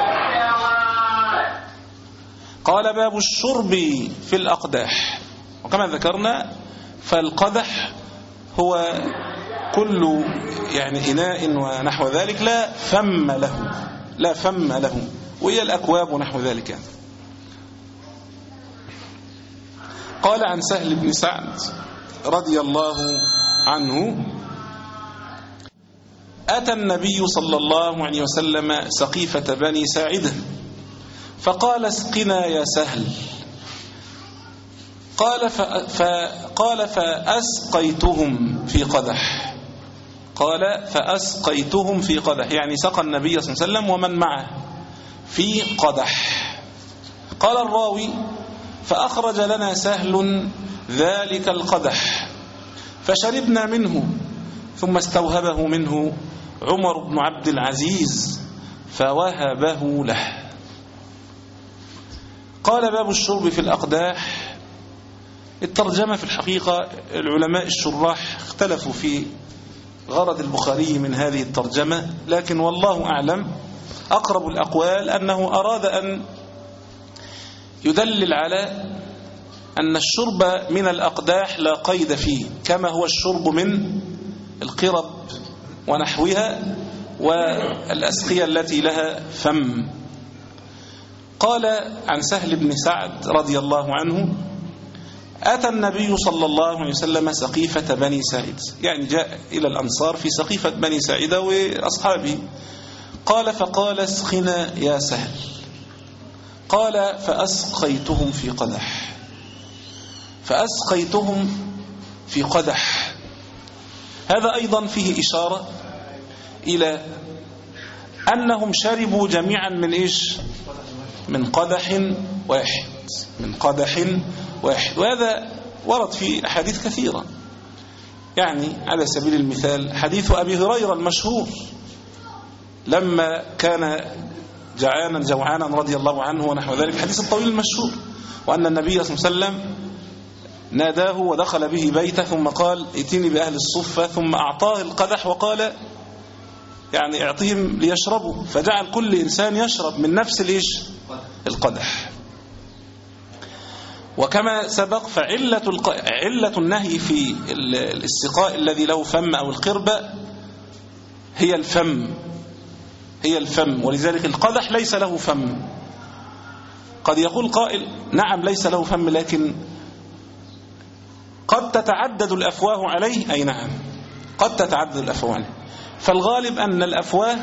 قال باب الشرب في الأقداح. وكما ذكرنا فالقدح هو كل يعني إناء ونحو ذلك لا فم له، لا فم له، وهي الأكواب ونحو ذلك يعني. قال عن سهل بن سعد رضي الله عنه: أتى النبي صلى الله عليه وسلم سقيفة بني ساعدة فقال: اسقنا يا سهل. قال فقال فأسقيتهم في قدح. قال فأسقيتهم في قدح، يعني سقى النبي صلى الله عليه وسلم ومن معه في قدح. قال الراوي: فأخرج لنا سهل ذلك القدح فشربنا منه، ثم استوهبه منه عمر بن عبد العزيز فوهبه له. قال: باب الشرب في الأقداح. الترجمة في الحقيقة العلماء الشراح اختلفوا في غرض البخاري من هذه الترجمة، لكن والله أعلم أقرب الأقوال أنه أراد أن يدلل على أن الشرب من الأقداح لا قيد فيه، كما هو الشرب من القرب ونحوها والأسقية التي لها فم. قال عن سهل بن سعد رضي الله عنه: أتى النبي صلى الله عليه وسلم سقيفة بني ساعدة، يعني جاء إلى الأنصار في سقيفة بني ساعدة وأصحابه. قال: فقال: اسقنا يا سهل. قال: فأسقيتهم في قدح. فأسقيتهم في قدح، هذا أيضا فيه إشارة إلى أنهم شربوا جميعا من إيش؟ من قدح واحد، من قدح واحد. وهذا ورد في أحاديث كثيرة، يعني على سبيل المثال حديث أبي هريرة المشهور لما كان جعانا جوعانا رضي الله عنه ونحو ذلك، الحديث الطويل المشهور، وأن النبي صلى الله عليه وسلم ناداه ودخل به بيته ثم قال: ائتني بأهل الصفة، ثم أعطاه القدح وقال يعني اعطيهم ليشربوا، فجعل كل إنسان يشرب من نفس الإيش؟ القدح. وكما سبق فعلة الق... علة النهي في الاستقاء الذي له فم أو القربة هي الفم، هي الفم، ولذلك القدح ليس له فم. قد يقول قائل: نعم ليس له فم، لكن قد تتعدد الأفواه عليه. أي نعم، قد تتعدد الأفواه عليه، فالغالب أن الأفواه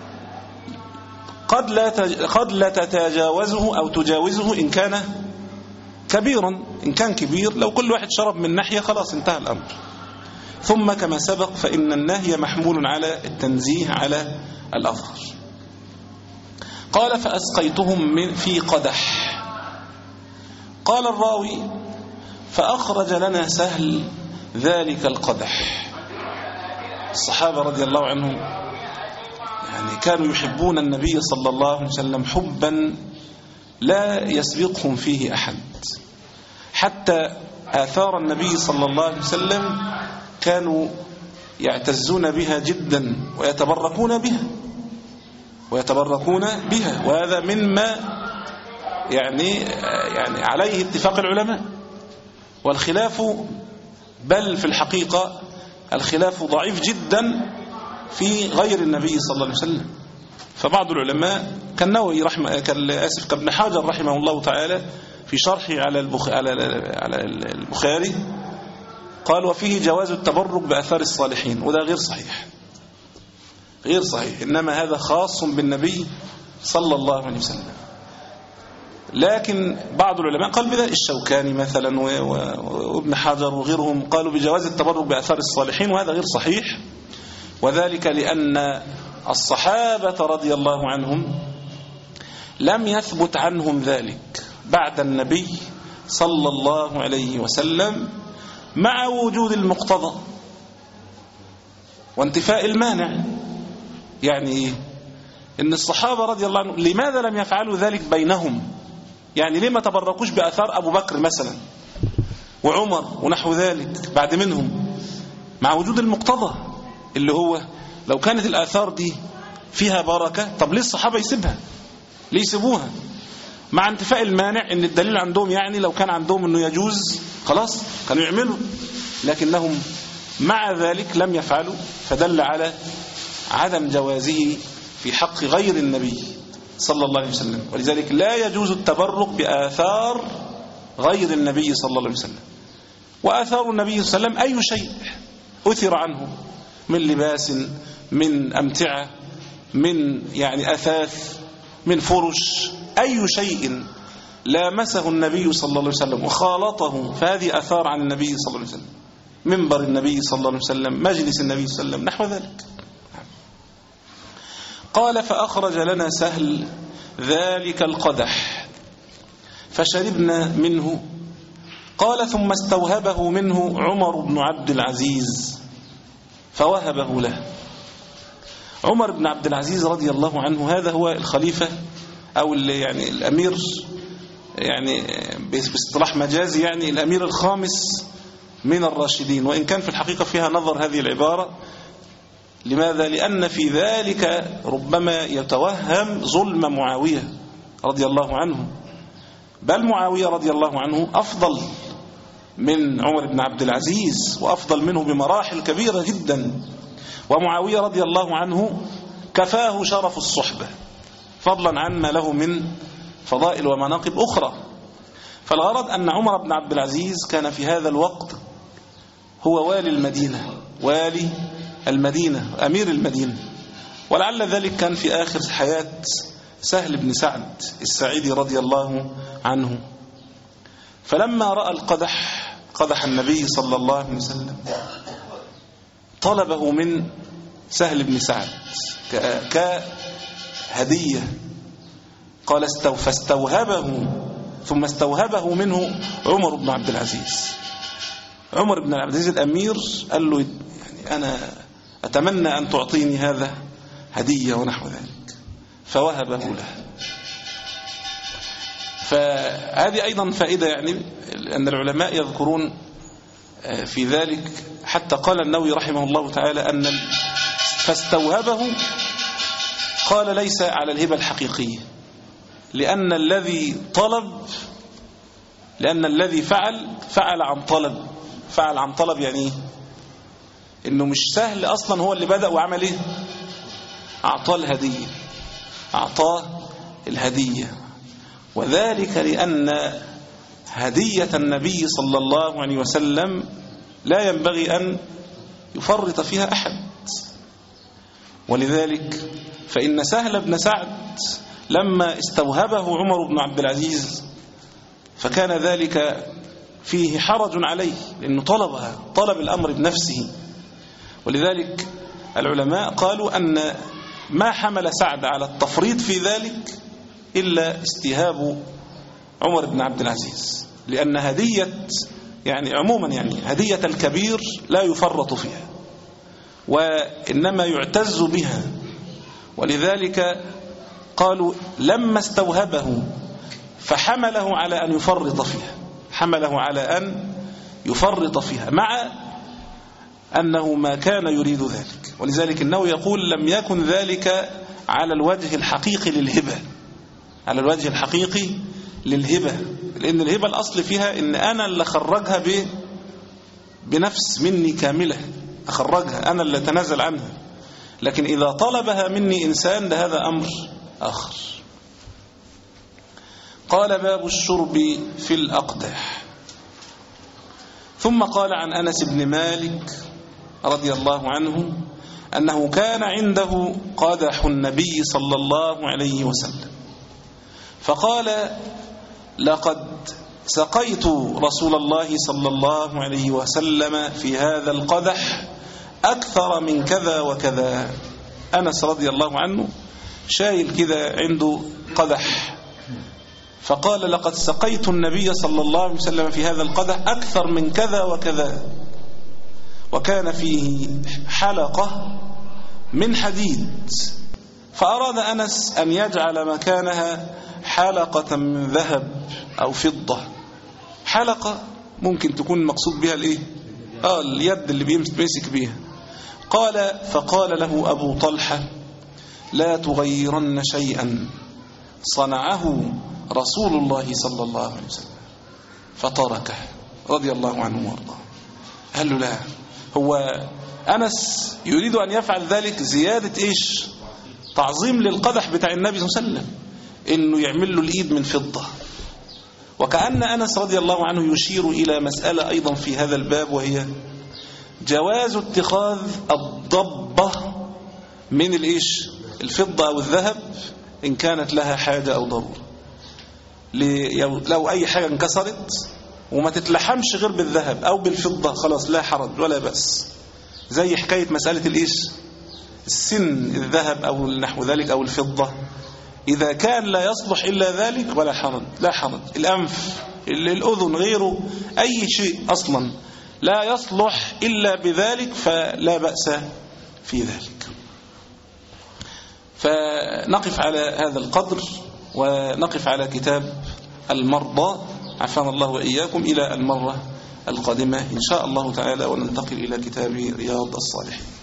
قد لا قد لا تتجاوزه أو تجاوزه إن كان كبيرا. إن كان كبير لو كل واحد شرب من ناحية خلاص انتهى الأمر. ثم كما سبق فإن النهي محمول على التنزيه على الأظهر. قال: فأسقيتهم من في قدح. قال الراوي: فأخرج لنا سهل ذلك القدح. الصحابة رضي الله عنهم يعني كانوا يحبون النبي صلى الله عليه وسلم حبا لا يسبقهم فيه أحد، حتى آثار النبي صلى الله عليه وسلم كانوا يعتزون بها جدا ويتبركون بها ويتبركون بها وهذا مما يعني يعني عليه اتفاق العلماء. والخلاف بل في الحقيقة الخلاف ضعيف جدا في غير النبي صلى الله عليه وسلم. فبعض العلماء كالنووي رحمه كالاسف كابن حجر رحمه الله تعالى في شرحه على على البخاري قال: وفيه جواز التبرك بآثار الصالحين، وده غير صحيح، غير صحيح، إنما هذا خاص بالنبي صلى الله عليه وسلم. لكن بعض العلماء قال بذلك، الشوكاني مثلا وابن حجر وغيرهم قالوا بجواز التبرك بآثار الصالحين، وهذا غير صحيح. وذلك لأن الصحابة رضي الله عنهم لم يثبت عنهم ذلك بعد النبي صلى الله عليه وسلم، مع وجود المقتضى وانتفاء المانع. يعني إيه؟ إن الصحابة رضي الله عنهم لماذا لم يفعلوا ذلك بينهم؟ يعني ليه ما تبركوش بآثار أبو بكر مثلا وعمر ونحو ذلك بعد منهم، مع وجود المقتضى اللي هو لو كانت الآثار دي فيها بركة، طب ليه الصحابة يسيبها؟ ليه يسيبوها؟ مع انتفاء المانع، ان الدليل عندهم يعني لو كان عندهم انه يجوز خلاص كانوا يعملوا، لكنهم مع ذلك لم يفعلوا، فدل على عدم جوازه في حق غير النبي صلى الله عليه وسلم. ولذلك لا يجوز التبرك بآثار غير النبي صلى الله عليه وسلم. وآثار النبي صلى الله عليه وسلم أي شيء أثر عنه من لباس، من أمتعة، من يعني أثاث، من فرش، أي شيء لامسه النبي صلى الله عليه وسلم وخالطه فهذه أثار عن النبي صلى الله عليه وسلم. منبر النبي صلى الله عليه وسلم، مجلس النبي صلى الله عليه وسلم، نحو ذلك. قال فأخرج لنا سهل ذلك القدح فشربنا منه. قال ثم استوهبه منه عمر بن عبد العزيز فوهبه له. عمر بن عبد العزيز رضي الله عنه هذا هو الخليفة أو يعني الأمير، يعني باصطلاح مجازي يعني الأمير الخامس من الراشدين، وإن كان في الحقيقة فيها نظر هذه العبارة. لماذا؟ لأن في ذلك ربما يتوهم ظلم معاوية رضي الله عنه، بل معاوية رضي الله عنه أفضل من عمر بن عبد العزيز وأفضل منه بمراحل كبيرة جدا، ومعاوية رضي الله عنه كفاه شرف الصحبة فضلا عن ما له من فضائل ومناقب أخرى. فالغرض أن عمر بن عبد العزيز كان في هذا الوقت هو والي المدينة، والي المدينة، أمير المدينة، ولعل ذلك كان في آخر حياة سهل بن سعد الساعدي رضي الله عنه. فلما رأى القدح، قدح النبي صلى الله عليه وسلم، طلبه من سهل بن سعد كهدية. قال فاستوهبه ثم استوهبه منه عمر بن عبد العزيز. عمر بن عبد العزيز الأمير قال له يعني أنا أتمنى أن تعطيني هذا هدية ونحو ذلك، فوهبه له. فهذه أيضا فائدة، يعني أن العلماء يذكرون في ذلك، حتى قال النووي رحمه الله تعالى أن فاستوهبه قال ليس على الهبة الحقيقية، لأن الذي طلب لأن الذي فعل فعل عن طلب. فعل عن طلب يعني إيه؟ إنه مش سهل أصلا هو اللي بدأ وعمل إيه؟ أعطاه الهدية، أعطاه الهدية. وذلك لأن هدية النبي صلى الله عليه وسلم لا ينبغي أن يفرط فيها أحد. ولذلك فإن سهل بن سعد لما استوهبه عمر بن عبد العزيز فكان ذلك فيه حرج عليه، لأنه طلبها، طلب الأمر بنفسه. ولذلك العلماء قالوا أن ما حمل سعد على التفريط في ذلك إلا استهاب عمر بن عبد العزيز، لأن هدية يعني عموما يعني هدية الكبير لا يفرط فيها وإنما يعتز بها. ولذلك قالوا لما استوهبه فحمله على أن يفرط فيها، حمله على أن يفرط فيها مع أنه ما كان يريد ذلك. ولذلك النووي يقول لم يكن ذلك على الوجه الحقيقي للهبة، على الوجه الحقيقي للهبة، لأن الهبة الأصل فيها إن أنا اللي أخرجها ب... بنفس مني كاملة، أخرجها أنا اللي أتنازل عنها. لكن إذا طلبها مني إنسان لهذا أمر آخر. قال باب الشرب في الأقدح. ثم قال عن أنس بن مالك رضي الله عنه أنه كان عنده قدح النبي صلى الله عليه وسلم، فقال لقد سقيت رسول الله صلى الله عليه وسلم في هذا القدح أكثر من كذا وكذا. أنس رضي الله عنه شايل كذا عنده قدح، فقال لقد سقيت النبي صلى الله عليه وسلم في هذا القدح أكثر من كذا وكذا، وكان فيه حلقة من حديد، فأراد أنس أن يجعل مكانها حلقة من ذهب أو فضة. حلقة ممكن تكون مقصود بها الإيه؟ آه اليد اللي بيمسك بيها. قال فقال له أبو طلحة لا تغيرن شيئا صنعه رسول الله صلى الله عليه وسلم، فتركه رضي الله عنه وارضاه. قال له لا هو أنس يريد أن يفعل ذلك زيادة إيش؟ تعظيم للقدح بتاع النبي صلى الله عليه وسلم، إنه يعمل له الإيد من فضة. وكأن أنس رضي الله عنه يشير إلى مسألة أيضا في هذا الباب، وهي جواز اتخاذ الضبة من الإيش؟ الفضة أو الذهب إن كانت لها حاجة أو ضرورة. لو أي حاجة انكسرت وما تتلحمش غير بالذهب أو بالفضة خلاص لا حرج ولا بأس، زي حكاية مسألة الإيش؟ السن الذهب أو نحو ذلك أو الفضة، إذا كان لا يصلح إلا ذلك ولا حرج لا حرج. الأنف، الأذن، غيره، أي شيء أصلا لا يصلح إلا بذلك فلا بأس في ذلك. فنقف على هذا القدر ونقف على كتاب المرضى، عافانا الله وإياكم، إلى المرة القادمة إن شاء الله تعالى، وننتقل إلى كتاب رياض الصالحين.